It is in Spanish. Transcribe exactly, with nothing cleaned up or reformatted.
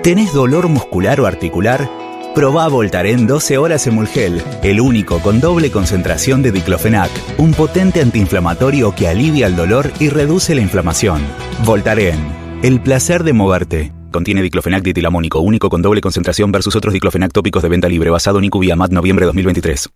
¿Tenés dolor muscular o articular? Probá Voltaren doce horas Emulgel, el único con doble concentración de diclofenac, un potente antiinflamatorio que alivia el dolor y reduce la inflamación. Voltaren, el placer de moverte. Contiene diclofenac dietilamónico, único con doble concentración versus otros diclofenac tópicos de venta libre, basado en I Q V I A M A T noviembre dos mil veintitrés.